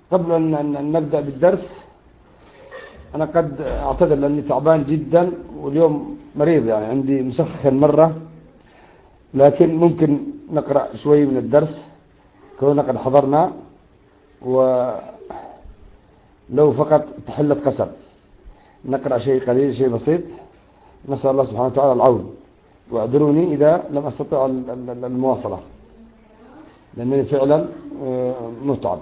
قبل أن نبدأ بالدرس، أنا قد أعتذر لأني تعبان جدا واليوم مريض، يعني عندي مسخن مرة، لكن ممكن نقرأ شوي من الدرس كوننا قد حضرنا، ولو فقط تحلة قسم نقرأ شيء قليل، شيء بسيط، نسأل الله سبحانه وتعالى العون، واعذروني إذا لم أستطع المواصلة لأنني فعلا متعب.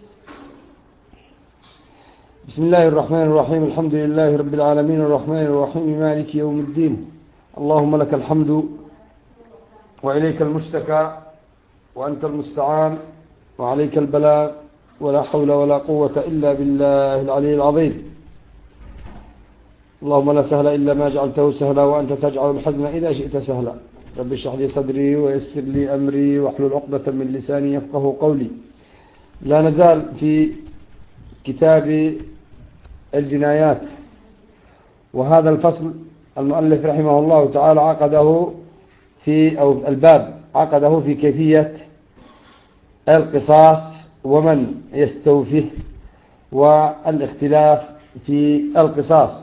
بسم الله الرحمن الرحيم، الحمد لله رب العالمين، الرحمن الرحيم، مالك يوم الدين، اللهم لك الحمد وإليك المشتكى وأنت المستعان وعليك البلاغ، ولا حول ولا قوة إلا بالله العلي العظيم. اللهم لا سهل إلا ما جعلته سهلا، وأنت تجعل الحزن إذا شئت سهلا. رب اشرح لي صدري ويسر لي أمري واحلل عقدة من لساني يفقه قولي. لا نزال في كتاب الجنايات، وهذا الفصل المؤلف رحمه الله تعالى عقده في أو الباب عقده في كيفية القصاص ومن يستوفيه والاختلاف في القصاص.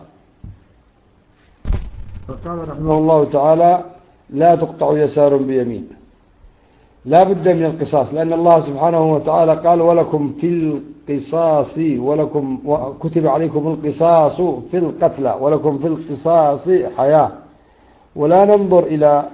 فقال رحمه الله تعالى: لا تقطع يسار بيمين. لا بد من القصاص، لأن الله سبحانه وتعالى قال: ولكم في القصاص، ولكم كتب عليكم القصاص في القتلى، ولكم في القصاص حياة. ولا ننظر إلى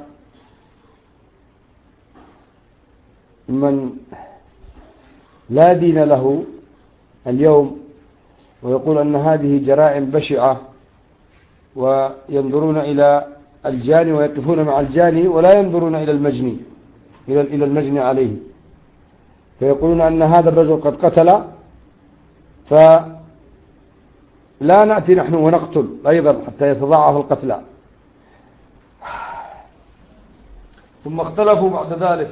من لا دين له اليوم ويقول أن هذه جرائم بشعة، وينظرون إلى الجاني ويقفون مع الجاني ولا ينظرون إلى المجني، إلى المجني عليه، فيقولون أن هذا الرجل قد قتل، فلا نأتي نحن ونقتل أيضا حتى يتضاعف القتلى. ثم اختلفوا بعد ذلك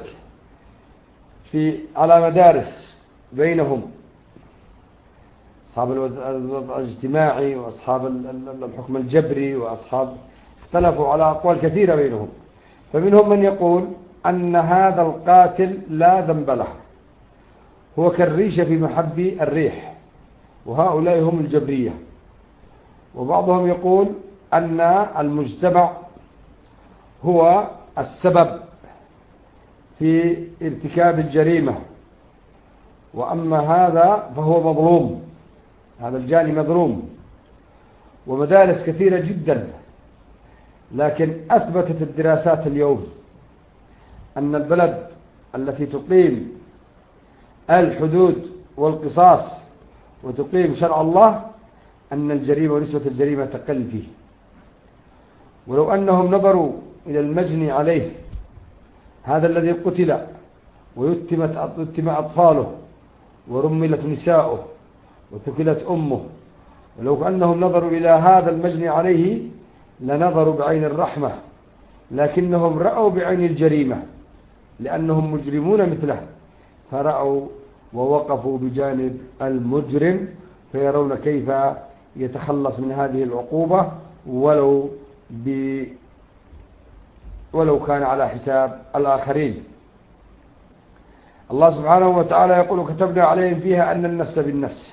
على مدارس بينهم، أصحاب الوضع الاجتماعي وأصحاب الحكم الجبري اختلفوا على أقوال كثيرة بينهم. فمنهم من يقول أن هذا القاتل لا ذنب له، هو كالريشة في محب الريح، وهؤلاء هم الجبرية. وبعضهم يقول أن المجتمع هو السبب في ارتكاب الجريمة، وأما هذا فهو مظلوم، هذا الجاني مظلوم. ومدارس كثيرة جدا، لكن أثبتت الدراسات اليوم أن البلد التي تقيم الحدود والقصاص وتقيم شرع الله أن الجريمة ونسبة الجريمة تقل فيه. ولو أنهم نظروا إلى المجني عليه، هذا الذي قتل ويتم أطفاله ورملت نساؤه وثكلت أمه، ولو أنهم نظروا إلى هذا المجني عليه لنظروا بعين الرحمة، لكنهم رأوا بعين الجريمة لأنهم مجرمون مثله، فرأوا ووقفوا بجانب المجرم، فيرون كيف يتخلص من هذه العقوبة ولو كان على حساب الآخرين. الله سبحانه وتعالى يقول: كتبنا عليهم فيها أن النفس بالنفس.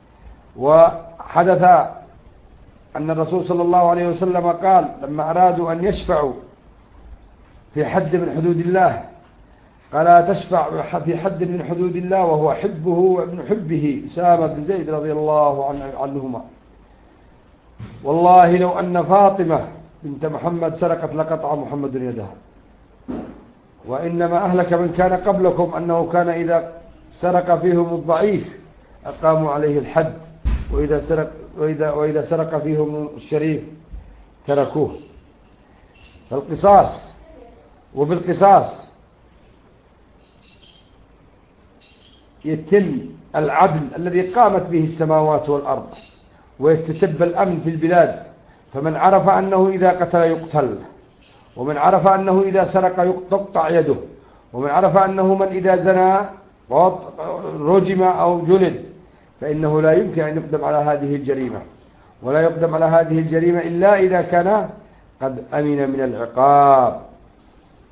وحدث أن الرسول صلى الله عليه وسلم قال لما أرادوا أن يشفعوا في حد من حدود الله، قال: لا تشفع في حد من حدود الله وهو حبه وابن حبه، أسامة بن زيد رضي الله عنهما. والله لو أن فاطمة بنت محمد سرقت لقطع محمد يدها. وإنما أهلك من كان قبلكم أنه كان إذا سرق فيهم الضعيف أقاموا عليه الحد، وإذا سرق فيهم الشريف تركوه. فالقصاص، وبالقصاص يتم العدل الذي قامت به السماوات والأرض، ويستتب الأمن في البلاد. فمن عرف أنه إذا قتل يقتل، ومن عرف أنه إذا سرق تقطع يده، ومن عرف أنه من إذا زنى رجم أو جلد، فإنه لا يمكن أن يقدم على هذه الجريمة، ولا يقدم على هذه الجريمة إلا إذا كان قد أمن من العقاب.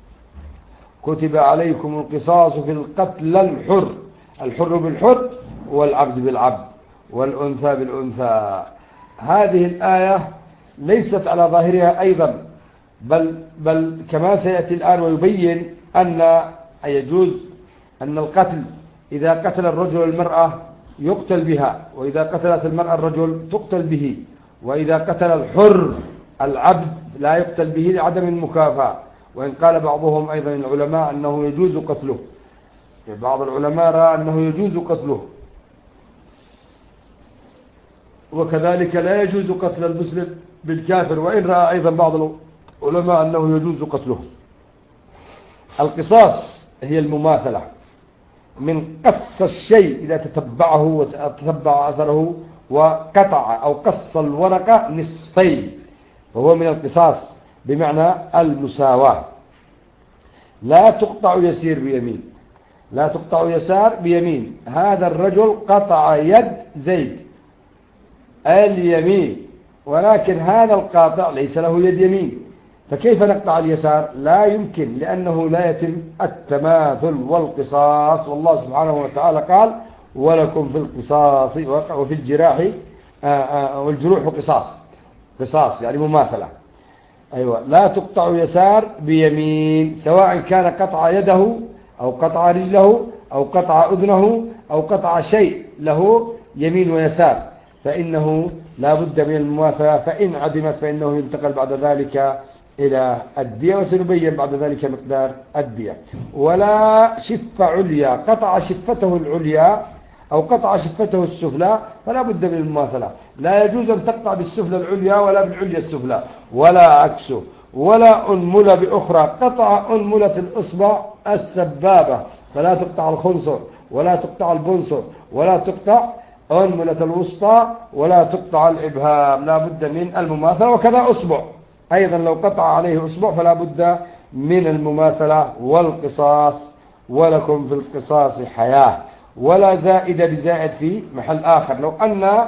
كتب عليكم القصاص في القتل الحر بالحر والعبد بالعبد والأنثى بالأنثى. هذه الآية ليست على ظاهرها أيضا، بل كما سيأتي الآن ويبين أن يجوز أن القتل إذا قتل الرجل المرأة يقتل بها، وإذا قتلت المرأة الرجل تقتل به، وإذا قتل الحر العبد لا يقتل به لعدم المكافأة. وإن قال بعضهم أيضا العلماء أنه يجوز قتله، بعض العلماء رأى أنه يجوز قتله، وكذلك لا يجوز قتل المسلم بالكافر، وإن رأى أيضا بعض العلماء أنه يجوز قتله. القصاص هي المماثلة من قص الشيء إذا تتبعه وتتبع أثره وقطع أو قص الورقة نصفين، وهو من القصاص بمعنى المساواة. لا تقطع يسير بيمين، لا تقطع يسار بيمين. هذا الرجل قطع يد زيد اليمين، ولكن هذا القاطع ليس له يد يمين، فكيف نقطع اليسار؟ لا يمكن، لأنه لا يتم التماثل والقصاص. والله سبحانه وتعالى قال ولكم في القصاص وفي الجراح والجروح قصاص يعني مماثلة. أيوة، لا تقطع يسار بيمين، سواء كان قطع يده أو قطع رجله أو قطع أذنه أو قطع شيء له يمين ويسار، فإنه لا بد من المماثلة. فإن عدمت فإنه ينتقل بعد ذلك إلى الدية، وسنبين بعد ذلك مقدار الدية. ولا شفة عليا، قطع شفته العليا أو قطع شفته السفلى فلا بد من المماثلة. لا يجوز أن تقطع بالسفلى العليا ولا بالعليا السفلى ولا عكسه. ولا أنملة بأخرى، قطع أنملة الإصبع السبابة فلا تقطع الخنصر ولا تقطع البنصر ولا تقطع أنملة الوسطى ولا تقطع الإبهام، لا بد من المماثلة. وكذا أصبع أيضا، لو قطع عليه أصبع فلا بد من المماثلة والقصاص. ولكم في القصاص حياة. ولا زائد بزائد في محل آخر. لو أن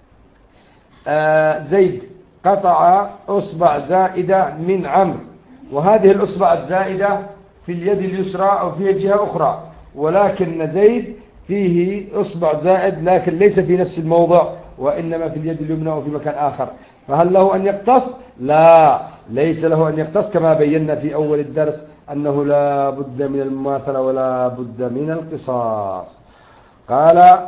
زيد قطع أصبع زائدة من عمرو، وهذه الأصبع الزائدة في اليد اليسرى أو في جهة أخرى، ولكن زيد فيه أصبع زائد لكن ليس في نفس الموضع وإنما في اليد اليمنى وفي مكان آخر، فهل له أن يقتص؟ لا، ليس له أن يقتص، كما بينا في أول الدرس أنه لا بد من المماثلة ولا بد من القصاص. قال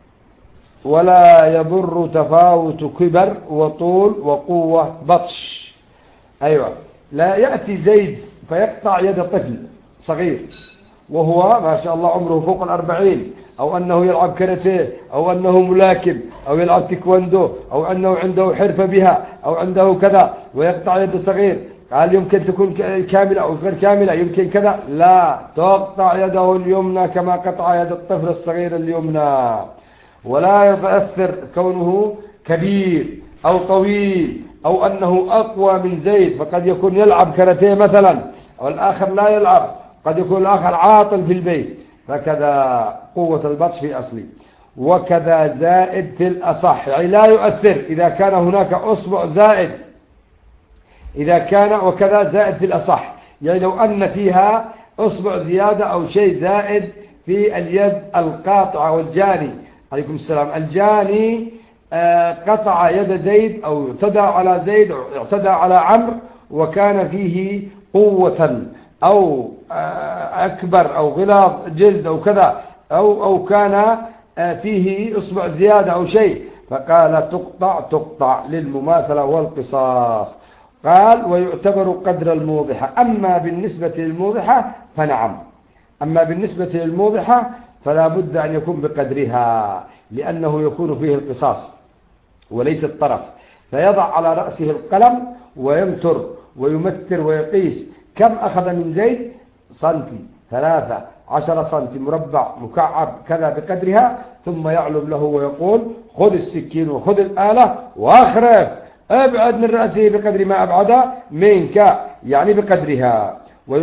ولا يضر تفاوت كبر وطول وقوة بطش. أيوة، لا يأتي زيد فيقطع يد طفل صغير وهو ما شاء الله عمره فوق 40، أو أنه يلعب كاراتيه، أو أنه ملاكم، أو يلعب تيكواندو، أو أنه عنده حرفة بها، أو عنده كذا، ويقطع يد صغير. قال يمكن تكون كاملة أو غير كاملة، يمكن كذا. لا، تقطع يده اليمنى كما قطع يد الطفل الصغير اليمنى. ولا يتأثر كونه كبير أو طويل أو أنه أقوى من زيد، فقد يكون يلعب كاراتيه مثلا والآخر لا يلعب، قد يكون الآخر عاطل في البيت، فكذا قوة البطش في أصلي. وكذا زائد في الأصح، يعني لا يؤثر إذا كان هناك أصبع زائد، إذا كان وكذا زائد في الأصح، يعني لو أن فيها أصبع زيادة أو شيء زائد في اليد القاطعة والجاني. عليكم السلام. الجاني قطع يد زيد أو اعتدى على زيد أو اعتدى على عمرو، وكان فيه قوة أو أكبر أو غلاظ جلد أو كذا، أو كان فيه إصبع زيادة أو شيء، فقال تقطع للمماثلة والقصاص. قال ويعتبر قدر الموضحة. أما بالنسبة للموضحة فنعم، أما بالنسبة للموضحة فلا بد أن يكون بقدرها، لأنه يكون فيه القصاص وليس الطرف. فيضع على رأسه القلم ويمتر ويمتر ويقيس كم أخذ من زيد، سنتي 13 سنتي مربع مكعب كذا بقدرها، ثم يعلم له ويقول خذ السكين وخذ الآلة واخرف، ابعد من رأسه بقدر ما أبعد منك، يعني بقدرها.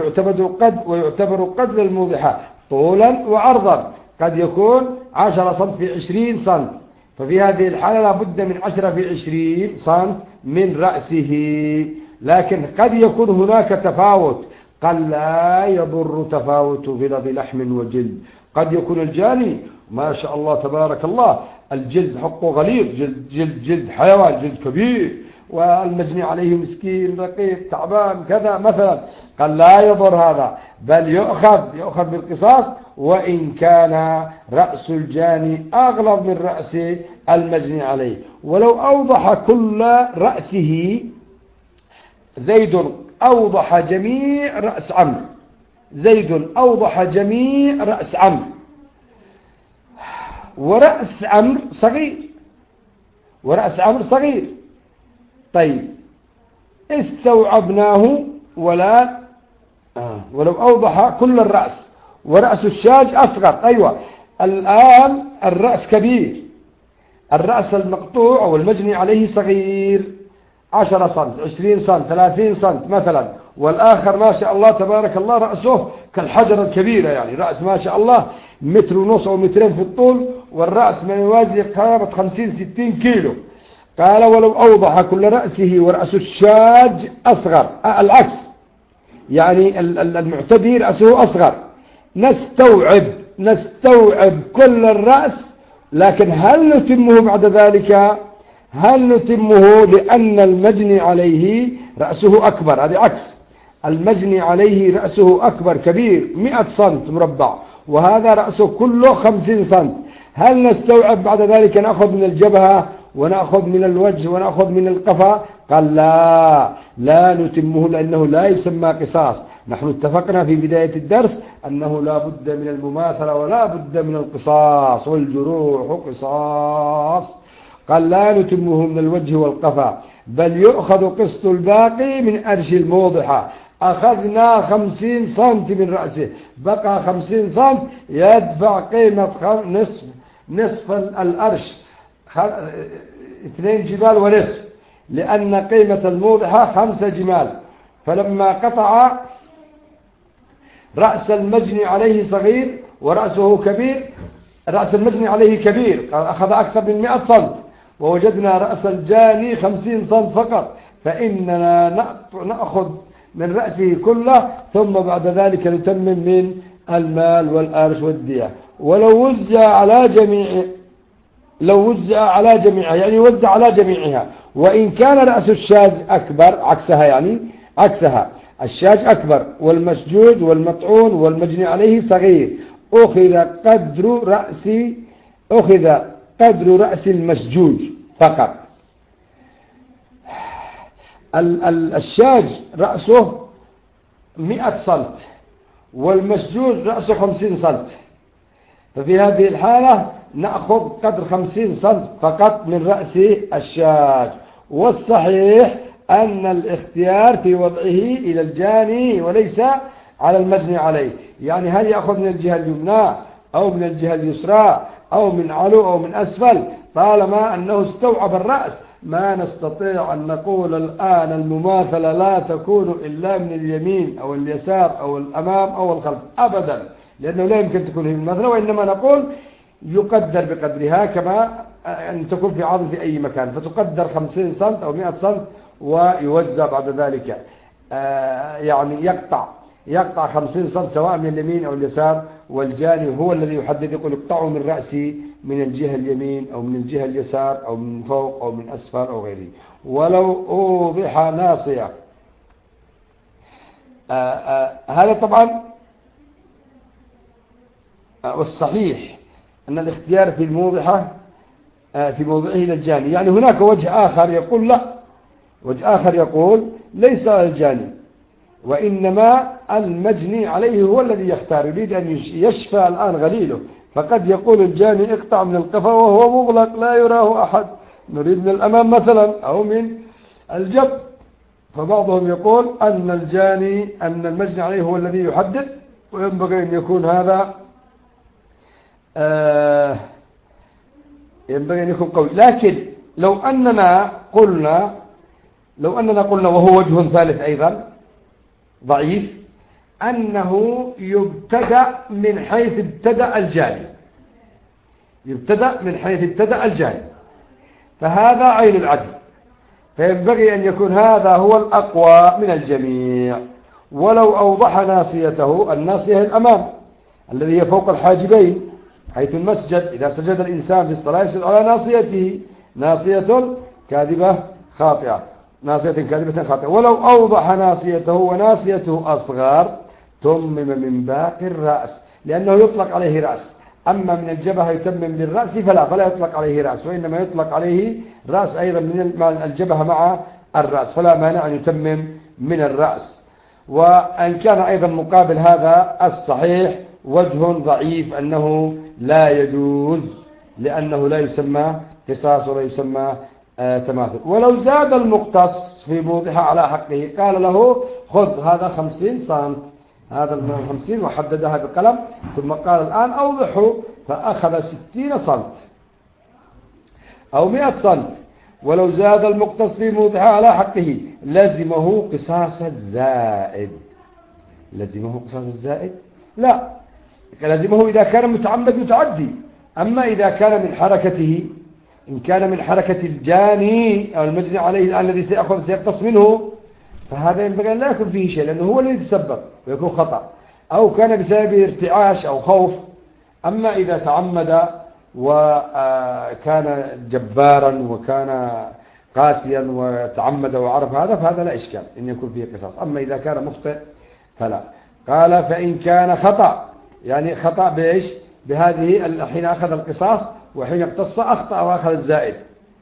ويعتبر قدر الموضحة طولا وعرضا، قد يكون 10 سنت في 20 سنت، ففي هذه الحالة لابد من 10 في 20 سنت من رأسه. لكن قد يكون هناك تفاوت، قد لا يضر تفاوت غلظ لحم وجلد. قد يكون الجاني ما شاء الله تبارك الله، الجلد حقه غليظ، جلد حيوان، جلد كبير، والمجني عليه مسكين رقيق تعبان كذا مثلا. قال لا يضر هذا، بل يؤخذ بالقصاص، وإن كان رأس الجاني أغلظ من رأس المجني عليه. ولو أوضح كل رأسه، زيد أوضح جميع رأس عمرو، زيد أوضح جميع رأس عمرو، ورأس عمرو صغير، ورأس عمرو صغير. طيب استوعبناه ولو أوضح كل الرأس ورأس الشاج أصغر. أيوة، الآن الرأس كبير، الرأس المقطوع أو المجني عليه صغير، 10 سنت 20 سنت 30 سنت مثلا، والآخر ما شاء الله تبارك الله رأسه كالحجر الكبيرة، يعني رأس ما شاء الله 1.5 متر أو 2 متر في الطول، والرأس ما يوازي قرابة 50-60 كيلو. قال ولو أوضح كل رأسه ورأس الشاج أصغر، العكس، يعني المعتدي رأسه أصغر. نستوعب كل الرأس، لكن هل نتمه بعد ذلك؟ هل نتمه؟ لأن المجني عليه رأسه أكبر، هذا عكس، المجني عليه رأسه أكبر كبير 100 سنت مربع، وهذا رأسه كله 50 سنت. هل نستوعب بعد ذلك نأخذ من الجبهة ونأخذ من الوجه ونأخذ من القفا؟ قال لا نتمه، لأنه لا يسمى قصاص. نحن اتفقنا في بداية الدرس أنه لا بد من المماثلة ولا بد من القصاص، والجروح قصاص. قال لا نتمه من الوجه والقفا، بل يؤخذ قسط الباقي من أرش الموضحة. أخذنا 50 سنت من رأسه، بقى 50 سنت، يدفع قيمة نصف الأرش، 2 جمال ونصف، لأن قيمة الموضحة 5 جمال. فلما قطع رأس المجني عليه صغير ورأسه كبير، رأس المجني عليه كبير أخذ أكثر من 100 سنت، ووجدنا رأس الجاني 50 سنت فقط، فإننا نأخذ من رأسه كله، ثم بعد ذلك نتمم من المال والأرش والدية. ولو وزع على جميع، لو وزع على جميعها، يعني يوزع على جميعها، وإن كان رأس الشاذ أكبر، عكسها، يعني عكسها، الشاذ أكبر والمسجوج والمطعون والمجني عليه صغير، أخذ قدر رأس المسجوج فقط. الشاذ رأسه 100 سنت والمسجوج رأسه 50 سنت، ففي هذه الحالة نأخذ قدر 50 سنت فقط من رأس الشاذ. والصحيح أن الاختيار في وضعه إلى الجاني وليس على المجني عليه، يعني هل يأخذ من الجهة اليمنى أو من الجهة اليسرى أو من علو أو من أسفل، طالما أنه استوعب الرأس. ما نستطيع أن نقول الآن المماثلة لا تكون إلا من اليمين أو اليسار أو الأمام أو الخلف أبدا، لأنه لا يمكن تكون هي المماثلة، وإنما نقول يقدر بقدرها كما أن تكون في عظم في أي مكان، فتقدر 50 سنت أو 100 سنت، ويوزع بعد ذلك، يعني يقطع 50 سنت سواء من اليمين أو اليسار، والجاني هو الذي يحدد، يقول اقطعوا من رأسي من الجهة اليمين أو من الجهة اليسار أو من فوق أو من أسفل أو غيره. ولو أوضح ناصية، هذا طبعا والصحيح أن الاختيار في الموضحة في موضعه للجاني، يعني هناك وجه آخر يقول لا، وجه آخر يقول ليس الجاني، وإنما المجني عليه هو الذي يختار، يريد أن يشفى الآن غليله، فقد يقول الجاني اقطع من القفا وهو مغلق لا يراه أحد، نريد من الأمام مثلا أو من الجنب، فبعضهم يقول أن المجني عليه هو الذي يحدد، وينبغي أن يكون هذا ينبغي أن يكون قوي. لكن لو أننا قلنا وهو وجه ثالث أيضا ضعيف، أنه يبتدأ من حيث ابتدأ الجاني، فهذا عين العدل، فينبغي أن يكون هذا هو الأقوى من الجميع. ولو أوضح ناصيته، الناصية الأمام الذي هي فوق الحاجبين، حيث المسجد إذا سجد الإنسان في الصلاة يسجد على ناصيته، ناصية كاذبة خاطئة، ناصية كاذبة خاطئة. ولو أوضح ناصيته وناصيته أصغر تمم من باقي الرأس، لأنه يطلق عليه رأس. أما من الجبهة يتمم بالرأس فلا يطلق عليه رأس، وإنما يطلق عليه رأس أيضا من الجبهة مع الرأس، فلا مانع أن يتمم من الرأس. وأن كان أيضا مقابل هذا الصحيح وجه ضعيف أنه لا يجوز، لأنه لا يسمى قصاص ولا يسمى تماثل. ولو زاد المقتص في موضعها على حقه قال له خذ هذا 50 سنت، هذا 50 وحددها بقلم، ثم قال الآن أوضحه، فأخذ 60 سنت أو 100 سنت. ولو زاد المقتص في موضعها على حقه لزمه قصاص الزائد. لزمه قصاص الزائد؟ لا، لزمه إذا كان متعمد متعدي. أما إذا كان من حركته، إن كان من حركة الجاني أو المجني عليه الآن الذي سيقتص منه، فهذا ينبغي أن لا يكون فيه شيء، لأنه هو الذي يتسبب ويكون خطأ، أو كان بسبب ارتعاش أو خوف. أما إذا تعمد وكان جبارا وكان قاسيا وتعمد وعرف هذا، فهذا لا إشكال إن يكون فيه قصاص. أما إذا كان مخطئ فلا. قال فإن كان خطأ، يعني خطأ بإيش؟ بهذه حين أخذ القصاص، وحين اقتص أخطأ وأخذ الزائد،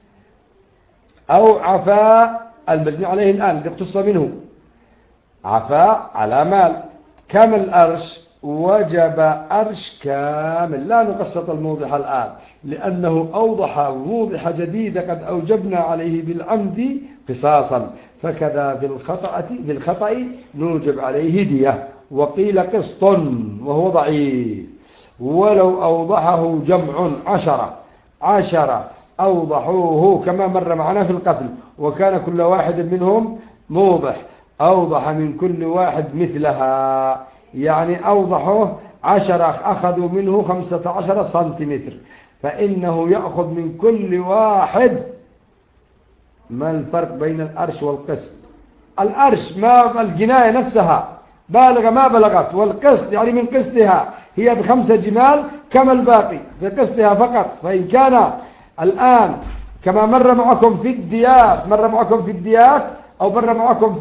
أو عفا المجني عليه الآن اللي اقتص منه، عفا على مال كامل الأرش، وجب أرش كامل، لا نقسط الموضح الآن، لأنه أوضح موضح جديد قد أوجبنا عليه بالعمد قصاصا، فكذا بالخطأ نوجب عليه دية. وقيل قسط وهو ضعيف. ولو أوضحه جمع 10 أوضحوه كما مر معنا في القتل، وكان كل واحد منهم موضح، أوضح من كل واحد مثلها، يعني أوضحوه 10 أخذوا منه 15 سنتيمتر، فإنه يأخذ من كل واحد. ما الفرق بين الأرش والقسط؟ الأرش ما الجناية نفسها بالغ ما بلغت، والقسط يعني من قسطها هي ب5 جمال كما الباقي بقسطها فقط. فإن كان الآن كما مر معكم في الديات، أو مر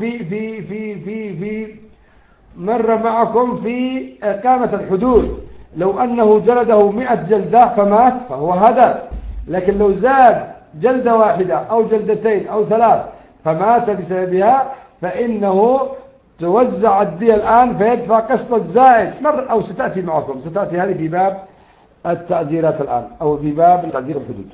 معكم في إقامة الحدود، لو أنه جلده 100 جلدة فمات فهو هدر. لكن لو زاد جلدة واحدة أو جلدتين أو 3 فمات بسببها، فإنه توزع الدية الآن فيدفع قسط الزائد أو ستأتي معكم، ستأتي هذه في باب التعزيرات الآن، أو في باب تعزير الحدود.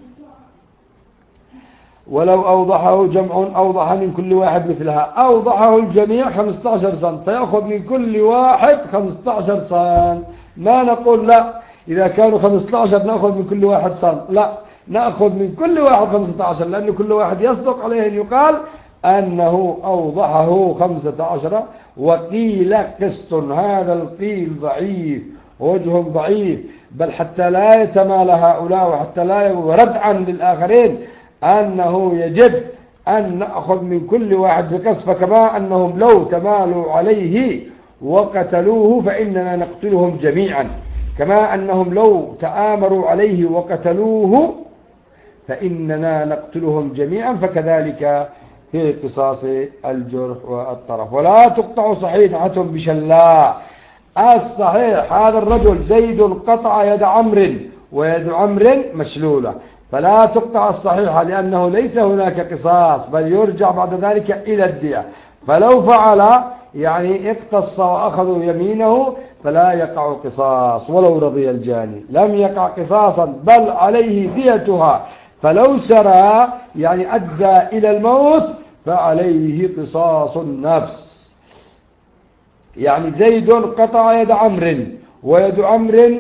ولو أوضحه جمع أوضح من كل واحد مثلها، أوضحه الجميع 15 سنت، فيأخذ من كل واحد 15 سنت. ما نقول لا إذا كانوا 15 نأخذ من كل واحد سنت، لا، نأخذ من كل واحد 15، لأن كل واحد يصدق عليه أن يقال أنه أوضحه 15. وقيل قسط، هذا القيل ضعيف، وجه ضعيف، بل حتى لا يتمال هؤلاء وحتى لا ردعا للآخرين أنه يجب أن نأخذ من كل واحد بقسط، فكما أنهم لو تمالوا عليه وقتلوه فإننا نقتلهم جميعا، كما أنهم لو تآمروا عليه وقتلوه فإننا نقتلهم جميعا، فكذلك في قصاص الجرح والطرف. ولا تقطع صحيحة بشلاء. الصحيح هذا الرجل زيد قطع يد عمرو، ويد عمرو مشلولة، فلا تقطع الصحيحة لأنه ليس هناك قصاص، بل يرجع بعد ذلك إلى الدية. فلو فعل يعني اقتص وأخذوا يمينه فلا يقع قصاص، ولو رضي الجاني لم يقع قصاصا بل عليه ديتها. فلو سرى يعني أدى إلى الموت فعليه قصاص النفس. يعني زيد قطع يد عمرو، ويد عمرو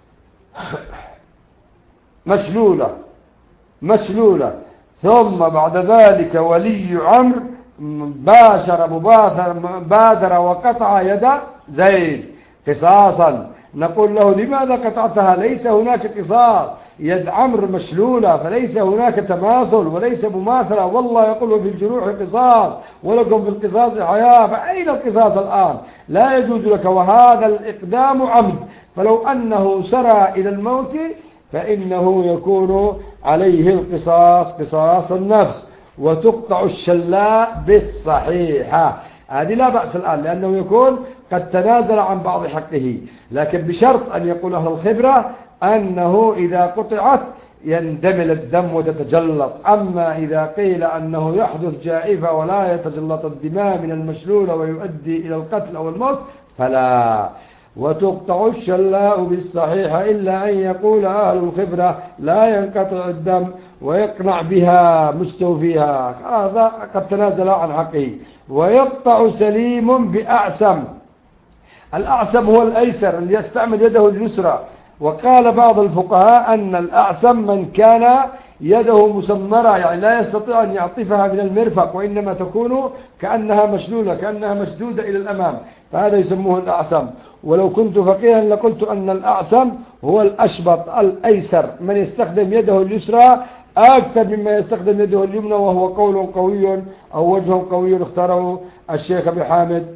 مشلولة، ثم بعد ذلك ولي عمرو بادر وقطع يد زيد قصاصا نقول له لماذا قطعتها؟ ليس هناك قصاص، يد عمرو مشلولة، فليس هناك تماثل وليس مماثلة. والله يقول في الجروح قصاص ولكم في القصاص حياة، فأين القصاص الآن؟ لا يجوز لك، وهذا الإقدام عمد، فلو أنه سرى إلى الموت فإنه يكون عليه القصاص، قصاص النفس، وتقطع الشلاء بالصحيحة. هذه لا بأس الآن، لأنه يكون قد تنازل عن بعض حقه، لكن بشرط أن يقول أهل الخبرة أنه إذا قطعت يندمل الدم وتتجلط. أما إذا قيل أنه يحدث جائفة ولا يتجلط الدماء من المشلول ويؤدي إلى القتل أو الموت فلا. وتقطع الشلاء بالصحيحة، إلا أن يقول أهل الخبرة لا ينقطع الدم ويقنع بها مستوفيها، هذا قد تنازل عن حقه. ويقطع سليم بأعسم، الأعسم هو الأيسر اللي يستعمل يده اليسرى. وقال بعض الفقهاء أن الأعسم من كان يده مسمرة، يعني لا يستطيع أن يعطفها من المرفق، وإنما تكون كأنها مشلولة، كأنها مشدودة إلى الأمام، فهذا يسموه الأعسم. ولو كنت فقيها لقلت أن الأعسم هو الأشبط الأيسر، من يستخدم يده اليسرى أكثر مما يستخدم يده اليمنى، وهو قول قوي أو وجه قوي اختاره الشيخ أبي حامد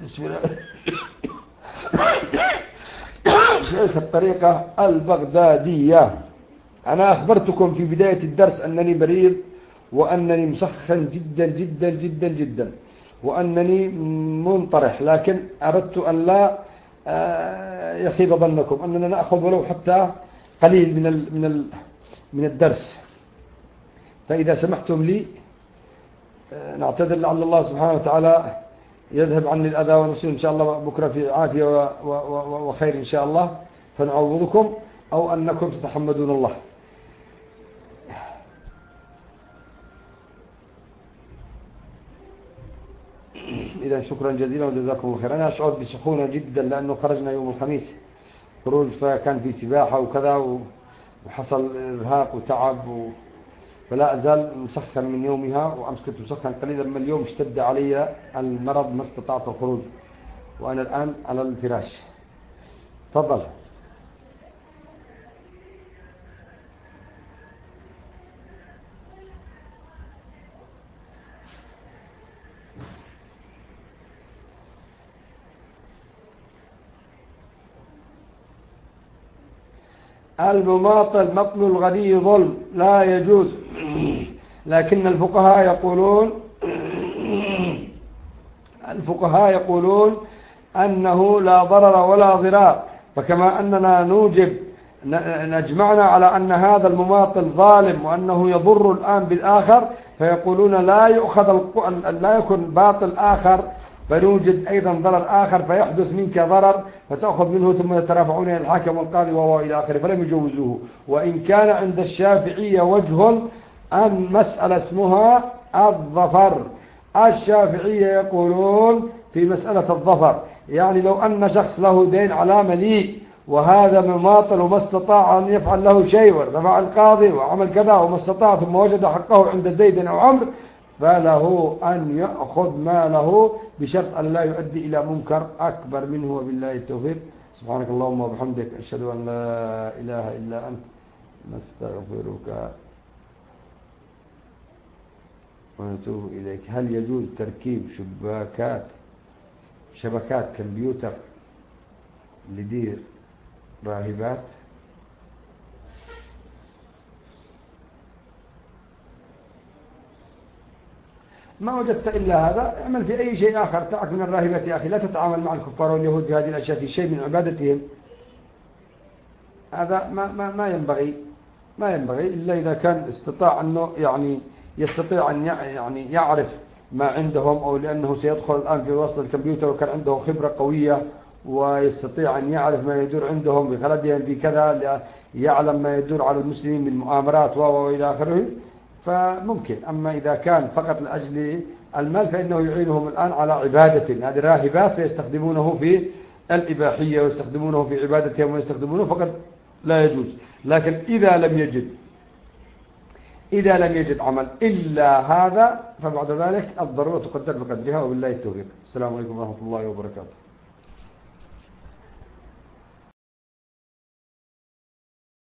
شيخ الطريقة البغدادية. أنا أخبرتكم في بداية الدرس أنني مريض، وأنني مسخن جدا جدا جدا جدا، وأنني منطرح، لكن أردت أن لا يخيب ظنكم أننا نأخذ ولو حتى قليل من الدرس. فإذا سمحتم لي نعتذر، لعل الله سبحانه وتعالى يذهب عني الأذى ونصير إن شاء الله بكرة في عافية وخير إن شاء الله، فنعوضكم أو أنكم تتحمدون الله. إذا شكرا جزيلا وجزاكم الله خير. أنا أشعر بسخونة جدا لأنه خرجنا يوم الخميس خروج، فكان في سباحة وكذا، وحصل إرهاق وتعب فلا أزال مسخن من يومها، وأمس كنت مسخن قليلا، من اليوم اشتد علي المرض ما استطعت الخروج، وأنا الآن على الفراش. تفضل. المماطل مطل الغني ظلم، لا يجوز، لكن الفقهاء يقولون أنه لا ضرر ولا ضرار. فكما أننا نجمعنا على أن هذا المماطل ظالم وأنه يضر الآن بالآخر، فيقولون لا يكون باطل آخر، فنوجد أيضا ضرر آخر فيحدث منك ضرر فتأخذ منه ثم يترافعون إلى الحاكم والقاضي وهو إلى آخره، فلم يجوزوه. وإن كان عند الشافعية وجه أن مسألة اسمها الظفر، الشافعية يقولون في مسألة الظفر، يعني لو أن شخص له دين على مليء وهذا مماطل وما استطاع أن يفعل له شيء، وارتفع القاضي وعمل كذا وما استطاع، ثم وجد حقه عند زيد أو عمرو، فله أن يأخذ ماله بشرط أن لا يؤدي إلى منكر أكبر منه. وبالله التوفيق. سبحانك اللهم وبحمدك، أشهد أن لا إله إلا أنت، نستغفرك ونتوب إليك. هل يجوز تركيب شبكات كمبيوتر لدير راهبات؟ ما وجدت إلا هذا، اعمل في أي شيء آخر. تعك من الراهبات يا أخي، لا تتعامل مع الكفار واليهود في هذه الأشياء في شيء من عبادتهم، هذا ما ينبغي إلا إذا كان استطاع أنه يستطيع أن يعرف ما عندهم، أو لأنه سيدخل الآن في وسط الكمبيوتر وكان عنده خبرة قوية ويستطيع أن يعرف ما يدور عندهم بخلدهم بكذا، يعلم ما يدور على المسلمين من مؤامرات وإلى آخره، فممكن. أما إذا كان فقط لأجل المال فإنه يعينهم الآن على عبادة هذه الراهبات، فيستخدمونه في الإباحية ويستخدمونه في عبادتهم ويستخدمونه فقط لا يجوز. لكن إذا لم يجد عمل إلا هذا، فبعد ذلك الضرورة تقدر بقدرها، وبالله التوفيق. السلام عليكم ورحمة الله وبركاته.